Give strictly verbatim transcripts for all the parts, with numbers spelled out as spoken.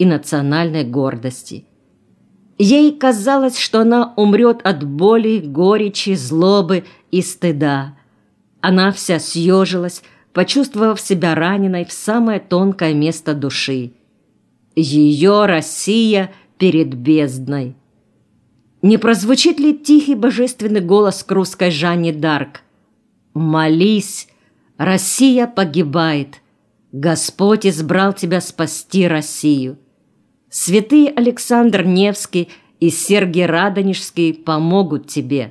и национальной гордости. Ей казалось, что она умрет от боли, горечи, злобы и стыда. Она вся съежилась, почувствовав себя раненой в самое тонкое место души. Ее Россия перед бездной. Не прозвучит ли тихий божественный голос к русской Жанне д'Арк? «Молись, Россия погибает. Господь избрал тебя спасти Россию». Святые Александр Невский и Сергий Радонежский помогут тебе.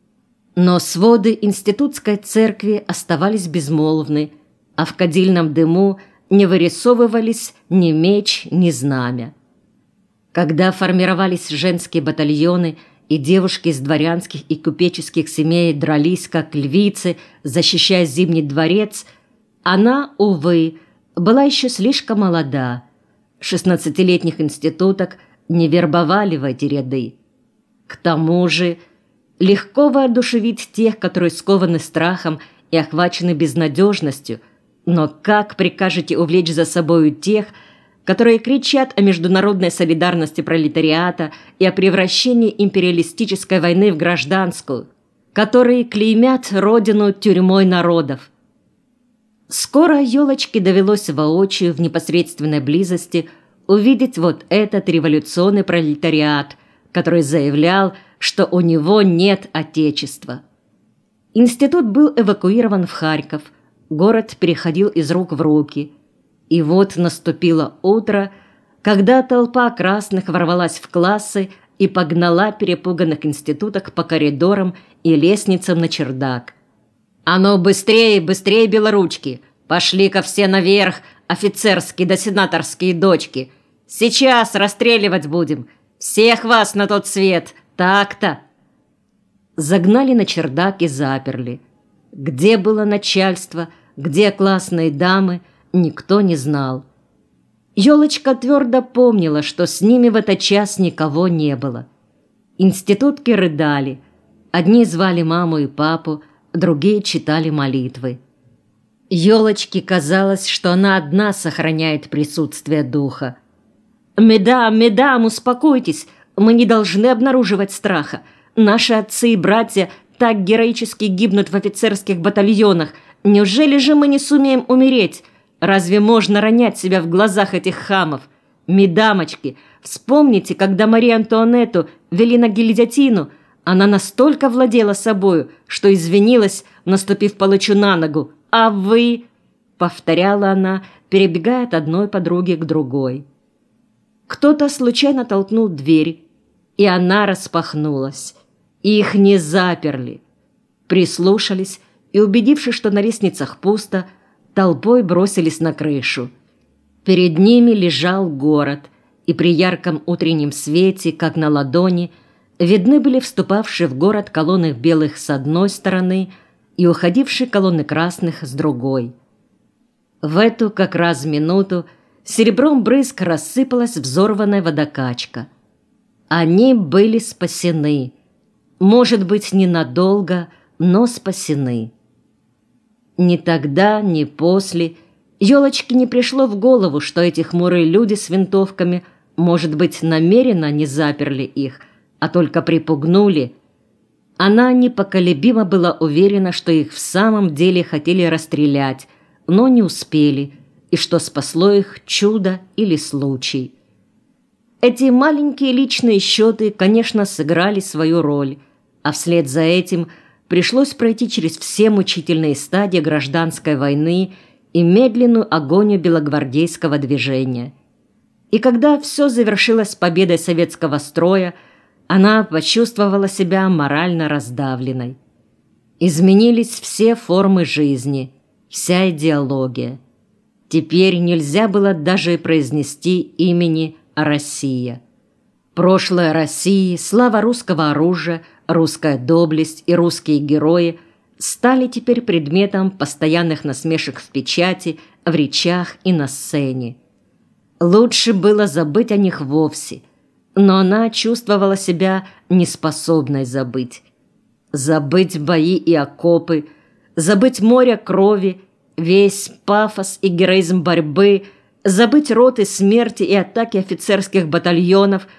Но своды институтской церкви оставались безмолвны, а в кадильном дыму не вырисовывались ни меч, ни знамя. Когда формировались женские батальоны, и девушки из дворянских и купеческих семей дрались, как львицы, защищая Зимний дворец, она, увы, была еще слишком молода. Шестнадцатилетних институток не вербовали в эти ряды. К тому же легко воодушевить тех, которые скованы страхом и охвачены безнадежностью, но как прикажете увлечь за собою тех, которые кричат о международной солидарности пролетариата и о превращении империалистической войны в гражданскую, которые клеймят родину тюрьмой народов? Скоро Ёлочке довелось воочию в непосредственной близости увидеть вот этот революционный пролетариат, который заявлял, что у него нет отечества. Институт был эвакуирован в Харьков, город переходил из рук в руки. И вот наступило утро, когда толпа красных ворвалась в классы и погнала перепуганных институток по коридорам и лестницам на чердак. «А ну, быстрее, быстрее, белоручки! Пошли-ка все наверх, офицерские да сенаторские дочки! Сейчас расстреливать будем! Всех вас на тот свет! Так-то!» Загнали на чердак и заперли. Где было начальство, где классные дамы, никто не знал. Ёлочка твердо помнила, что с ними в этот час никого не было. Институтки рыдали. Одни звали маму и папу, другие читали молитвы. Ёлочке казалось, что она одна сохраняет присутствие духа. «Медам, медам, успокойтесь, мы не должны обнаруживать страха. Наши отцы и братья так героически гибнут в офицерских батальонах. Неужели же мы не сумеем умереть? Разве можно ронять себя в глазах этих хамов? Медамочки, вспомните, когда Марию Антуанетту вели на гильотину, она настолько владела собою, что извинилась, наступив палачу на ногу. А вы...» — повторяла она, перебегая от одной подруги к другой. Кто-то случайно толкнул дверь, и она распахнулась. Их не заперли. Прислушались и, убедившись, что на лестницах пусто, толпой бросились на крышу. Перед ними лежал город, и при ярком утреннем свете, как на ладони, видны были вступавшие в город колонны белых с одной стороны и уходившие колонны красных с другой. В эту как раз минуту серебром брызг рассыпалась взорванная водокачка. Они были спасены. Может быть, ненадолго, но спасены. Ни тогда, ни после Ёлочке не пришло в голову, что эти хмурые люди с винтовками, может быть, намеренно не заперли их, а только припугнули. Она непоколебимо была уверена, что их в самом деле хотели расстрелять, но не успели, и что спасло их чудо или случай. Эти маленькие личные счеты, конечно, сыграли свою роль, а вслед за этим пришлось пройти через все мучительные стадии гражданской войны и медленную агонию белогвардейского движения. И когда все завершилось победой советского строя, она почувствовала себя морально раздавленной. Изменились все формы жизни, вся идеология. Теперь нельзя было даже произнести имени Россия. Прошлое России, слава русского оружия, русская доблесть и русские герои стали теперь предметом постоянных насмешек в печати, в речах и на сцене. Лучше было забыть о них вовсе, но она чувствовала себя неспособной забыть. Забыть бои и окопы, забыть море крови, весь пафос и героизм борьбы, забыть роты смерти и атаки офицерских батальонов,